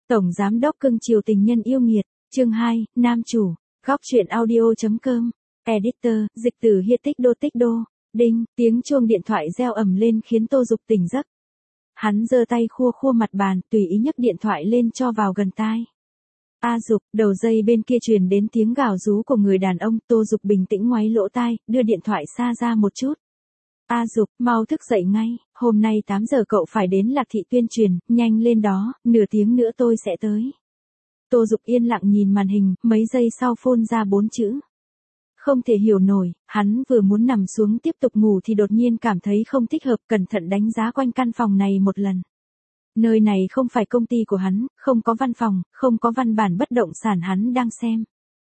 Tổng Giám đốc cưng chiều tình nhân yêu nghiệt, chương 2, Nam chủ, góc truyện audio.com, editor, dịch tử Hiệt tích đô, đinh, tiếng chuông điện thoại reo ầm lên khiến Tô Dục tỉnh giấc. Hắn giơ tay khua khua mặt bàn, tùy ý nhấc điện thoại lên cho vào gần tai. A Dục, đầu dây bên kia truyền đến tiếng gào rú của người đàn ông. Tô Dục bình tĩnh ngoáy lỗ tai, đưa điện thoại xa ra một chút. A Dục, mau thức dậy ngay, hôm nay 8 giờ cậu phải đến Lạc Thị tuyên truyền, nhanh lên đó, nửa tiếng nữa tôi sẽ tới. Tô Dục yên lặng nhìn màn hình, mấy giây sau phun ra 4 chữ. Không thể hiểu nổi, hắn vừa muốn nằm xuống tiếp tục ngủ thì đột nhiên cảm thấy không thích hợp, cẩn thận đánh giá quanh căn phòng này một lần. Nơi này không phải công ty của hắn, không có văn phòng, không có văn bản bất động sản hắn đang xem.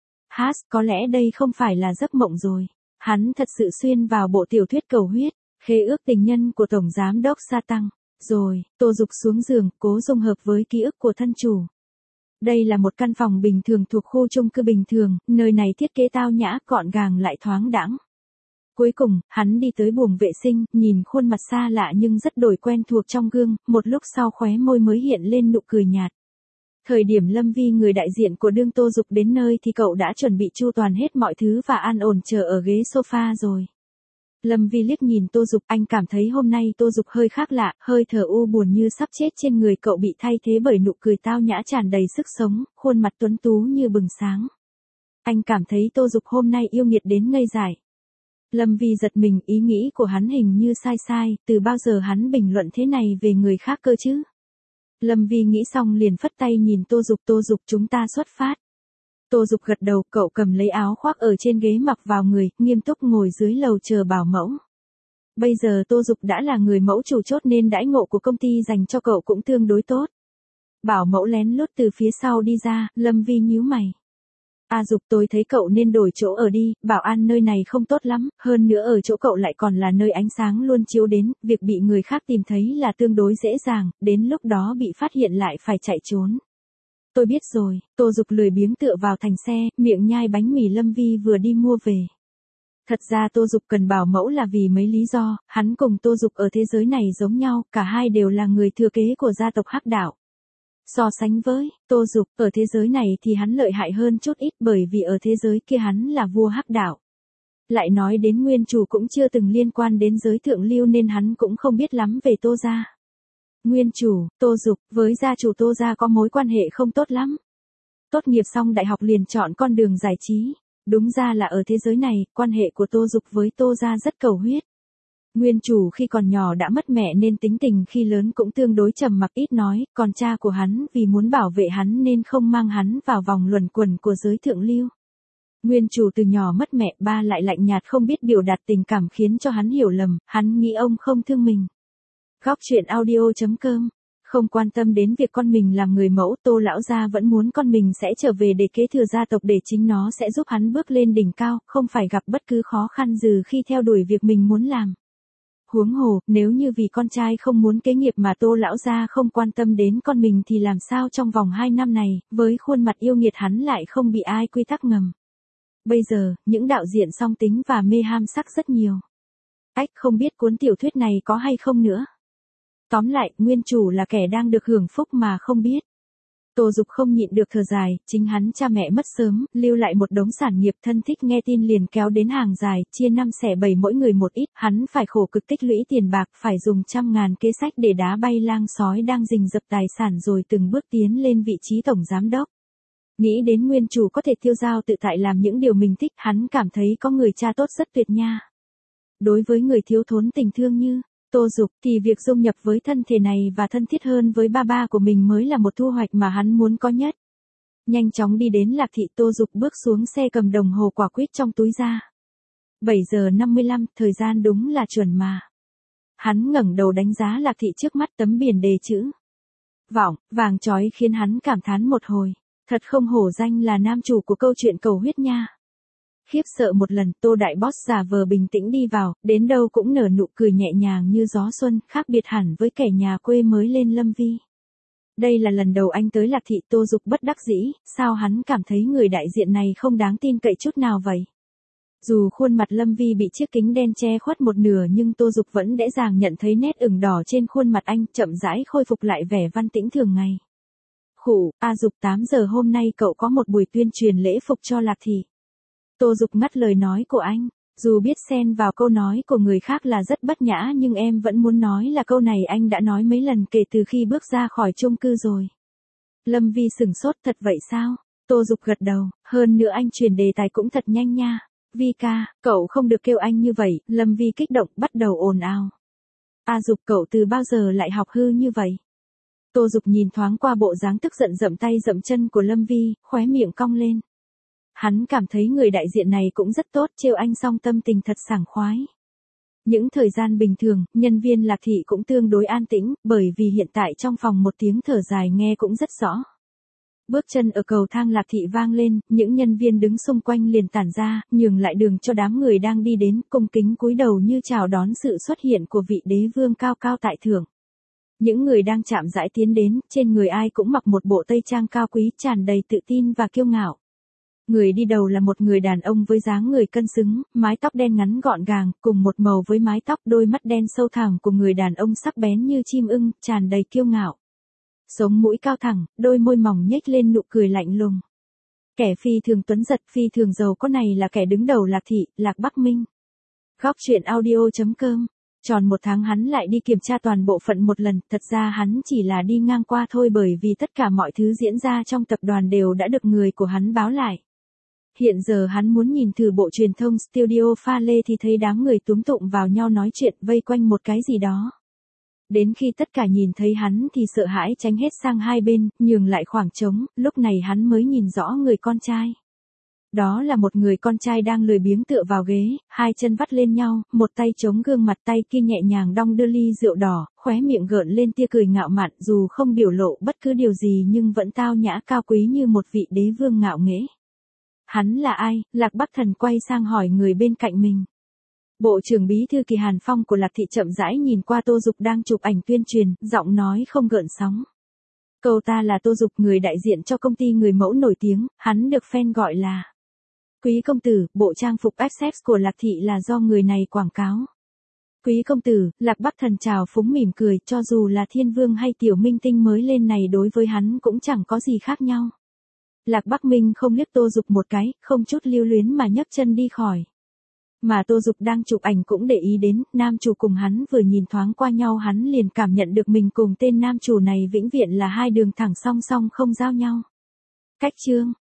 Có lẽ đây không phải là giấc mộng rồi. Hắn thật sự xuyên vào bộ tiểu thuyết cầu huyết, khế ước tình nhân của Tổng Giám đốc Sa Tăng. Rồi, Tô Dục xuống giường, cố dung hợp với ký ức của thân chủ. Đây là một căn phòng bình thường thuộc khu chung cư bình thường, nơi này thiết kế tao nhã, gọn gàng lại thoáng đãng. Cuối cùng, hắn đi tới buồng vệ sinh, nhìn khuôn mặt xa lạ nhưng rất đổi quen thuộc trong gương, một lúc sau khóe môi mới hiện lên nụ cười nhạt. Thời điểm Lâm Vi người đại diện của đương Tô Dục đến nơi thì cậu đã chuẩn bị chu toàn hết mọi thứ và an ổn chờ ở ghế sofa rồi. Lâm Vi liếc nhìn Tô Dục, anh cảm thấy hôm nay Tô Dục hơi khác lạ, hơi thở u buồn như sắp chết trên người cậu bị thay thế bởi nụ cười tao nhã tràn đầy sức sống, khuôn mặt tuấn tú như bừng sáng. Anh cảm thấy Tô Dục hôm nay yêu nghiệt đến ngây dại. Lâm Vi giật mình, ý nghĩ của hắn hình như sai, từ bao giờ hắn bình luận thế này về người khác cơ chứ? Lâm Vi nghĩ xong liền phất tay nhìn Tô Dục, chúng ta xuất phát. Tô Dục gật đầu, cậu cầm lấy áo khoác ở trên ghế mặc vào người, nghiêm túc ngồi dưới lầu chờ bảo mẫu. Bây giờ Tô Dục đã là người mẫu chủ chốt nên đãi ngộ của công ty dành cho cậu cũng tương đối tốt. Bảo mẫu lén lút từ phía sau đi ra, Lâm Vi nhíu mày. A Dục, tôi thấy cậu nên đổi chỗ ở đi, bảo an nơi này không tốt lắm, hơn nữa ở chỗ cậu lại còn là nơi ánh sáng luôn chiếu đến, việc bị người khác tìm thấy là tương đối dễ dàng, đến lúc đó bị phát hiện lại phải chạy trốn. Tôi biết rồi. Tô Dục lười biếng tựa vào thành xe, miệng nhai bánh mì Lâm Vi vừa đi mua về. Thật ra Tô Dục cần bảo mẫu là vì mấy lý do, hắn cùng Tô Dục ở thế giới này giống nhau, cả hai đều là người thừa kế của gia tộc Hắc Đạo. So sánh với Tô Dục, ở thế giới này thì hắn lợi hại hơn chút ít bởi vì ở thế giới kia hắn là vua Hắc Đạo. Lại nói đến nguyên chủ cũng chưa từng liên quan đến giới thượng lưu nên hắn cũng không biết lắm về Tô gia. Nguyên chủ, Tô Dục, với gia chủ Tô gia có mối quan hệ không tốt lắm. Tốt nghiệp xong đại học liền chọn con đường giải trí. Đúng ra là ở thế giới này, quan hệ của Tô Dục với Tô gia rất cầu huyết. Nguyên chủ khi còn nhỏ đã mất mẹ nên tính tình khi lớn cũng tương đối trầm mặc ít nói, còn cha của hắn vì muốn bảo vệ hắn nên không mang hắn vào vòng luẩn quẩn của giới thượng lưu. Nguyên chủ từ nhỏ mất mẹ, ba lại lạnh nhạt không biết biểu đạt tình cảm khiến cho hắn hiểu lầm, hắn nghĩ ông không thương mình. Góc truyện audio.com, không quan tâm đến việc con mình làm người mẫu, Tô lão gia vẫn muốn con mình sẽ trở về để kế thừa gia tộc để chính nó sẽ giúp hắn bước lên đỉnh cao, không phải gặp bất cứ khó khăn gì khi theo đuổi việc mình muốn làm. Huống hồ, nếu như vì con trai không muốn kế nghiệp mà Tô lão gia không quan tâm đến con mình thì làm sao trong vòng 2 năm này, với khuôn mặt yêu nghiệt hắn lại không bị ai quy tắc ngầm. Bây giờ, những đạo diễn song tính và mê ham sắc rất nhiều. Không biết cuốn tiểu thuyết này có hay không nữa. Tóm lại, nguyên chủ là kẻ đang được hưởng phúc mà không biết. Tô Dục không nhịn được thở dài, chính hắn cha mẹ mất sớm, lưu lại một đống sản nghiệp, thân thích nghe tin liền kéo đến hàng dài, chia 5 xẻ 7 mỗi người một ít, hắn phải khổ cực tích lũy tiền bạc, phải dùng trăm ngàn kế sách để đá bay lang sói đang rình rập tài sản rồi từng bước tiến lên vị trí tổng giám đốc. Nghĩ đến nguyên chủ có thể tiêu dao tự tại làm những điều mình thích, hắn cảm thấy có người cha tốt rất tuyệt nha. Đối với người thiếu thốn tình thương như Tô Dục thì việc dung nhập với thân thể này và thân thiết hơn với ba của mình mới là một thu hoạch mà hắn muốn có nhất. Nhanh chóng đi đến Lạc Thị, Tô Dục bước xuống xe cầm đồng hồ quả quýt trong túi ra. 7 giờ 55, thời gian đúng là chuẩn mà. Hắn ngẩng đầu đánh giá Lạc Thị trước mắt, tấm biển đề chữ vọng, vàng chói khiến hắn cảm thán một hồi. Thật không hổ danh là nam chủ của câu chuyện cầu huyết nha. Khiếp sợ một lần, Tô đại boss giả vờ bình tĩnh đi vào, đến đâu cũng nở nụ cười nhẹ nhàng như gió xuân, khác biệt hẳn với kẻ nhà quê mới lên Lâm Vi. Đây là lần đầu anh tới Lạc Thị. Tô Dục bất đắc dĩ, sao hắn cảm thấy người đại diện này không đáng tin cậy chút nào vậy? Dù khuôn mặt Lâm Vi bị chiếc kính đen che khuất một nửa nhưng Tô Dục vẫn dễ dàng nhận thấy nét ửng đỏ trên khuôn mặt anh, chậm rãi khôi phục lại vẻ văn tĩnh thường ngày. Khụ, A Dục 8 giờ hôm nay cậu có một buổi tuyên truyền lễ phục cho Lạc Thị. Tô Dục ngắt lời nói của anh. Dù biết xen vào câu nói của người khác là rất bất nhã nhưng em vẫn muốn nói là câu này anh đã nói mấy lần kể từ khi bước ra khỏi chung cư rồi. Lâm Vi sửng sốt, thật vậy sao? Tô Dục gật đầu, hơn nữa anh truyền đề tài cũng thật nhanh nha. Vi ca, cậu không được kêu anh như vậy. Lâm Vi kích động bắt đầu ồn ào. A Dục, cậu từ bao giờ lại học hư như vậy? Tô Dục nhìn thoáng qua bộ dáng tức giận dậm tay dậm chân của Lâm Vi, khóe miệng cong lên. Hắn cảm thấy người đại diện này cũng rất tốt, trêu anh xong tâm tình thật sảng khoái. Những thời gian bình thường, nhân viên Lạc Thị cũng tương đối an tĩnh, bởi vì hiện tại trong phòng một tiếng thở dài nghe cũng rất rõ. Bước chân ở cầu thang Lạc Thị vang lên, những nhân viên đứng xung quanh liền tản ra, nhường lại đường cho đám người đang đi đến, cung kính cúi đầu như chào đón sự xuất hiện của vị đế vương cao cao tại thượng. Những người đang chạm rãi tiến đến, trên người ai cũng mặc một bộ tây trang cao quý tràn đầy tự tin và kiêu ngạo. Người đi đầu là một người đàn ông với dáng người cân xứng, mái tóc đen ngắn gọn gàng, cùng một màu với mái tóc, đôi mắt đen sâu thẳm của người đàn ông sắc bén như chim ưng, tràn đầy kiêu ngạo. Sống mũi cao thẳng, đôi môi mỏng nhếch lên nụ cười lạnh lùng. Kẻ phi thường tuấn giật, phi thường giàu có này là kẻ đứng đầu Lạc Thị, Lạc Bắc Minh. Góc truyện audio.com. Tròn một tháng hắn lại đi kiểm tra toàn bộ phận một lần, thật ra hắn chỉ là đi ngang qua thôi bởi vì tất cả mọi thứ diễn ra trong tập đoàn đều đã được người của hắn báo lại. Hiện giờ hắn muốn nhìn thử bộ truyền thông studio pha lê thì thấy đám người túm tụm vào nhau nói chuyện vây quanh một cái gì đó. Đến khi tất cả nhìn thấy hắn thì sợ hãi tránh hết sang hai bên, nhường lại khoảng trống, lúc này hắn mới nhìn rõ người con trai. Đó là một người con trai đang lười biếng tựa vào ghế, hai chân vắt lên nhau, một tay chống gương mặt, tay kia nhẹ nhàng đong đưa ly rượu đỏ, khóe miệng gợn lên tia cười ngạo mạn, dù không biểu lộ bất cứ điều gì nhưng vẫn tao nhã cao quý như một vị đế vương ngạo nghễ. Hắn là ai? Lạc Bắc Thần quay sang hỏi người bên cạnh mình. Bộ trưởng bí thư Kỳ Hàn Phong của Lạc Thị chậm rãi nhìn qua Tô Dục đang chụp ảnh tuyên truyền, giọng nói không gợn sóng. Cậu ta là Tô Dục, người đại diện cho công ty người mẫu nổi tiếng, hắn được fan gọi là Quý công tử. Bộ trang phục Essex của Lạc Thị là do người này quảng cáo. Quý công tử. Lạc Bắc Thần chào phúng mỉm cười, cho dù là thiên vương hay tiểu minh tinh mới lên này đối với hắn cũng chẳng có gì khác nhau. Lạc Bắc Minh không liếc Tô Dục một cái, không chút lưu luyến mà nhấc chân đi khỏi. Mà Tô Dục đang chụp ảnh cũng để ý đến, nam chủ cùng hắn vừa nhìn thoáng qua nhau hắn liền cảm nhận được mình cùng tên nam chủ này vĩnh viễn là hai đường thẳng song song không giao nhau. Cách chương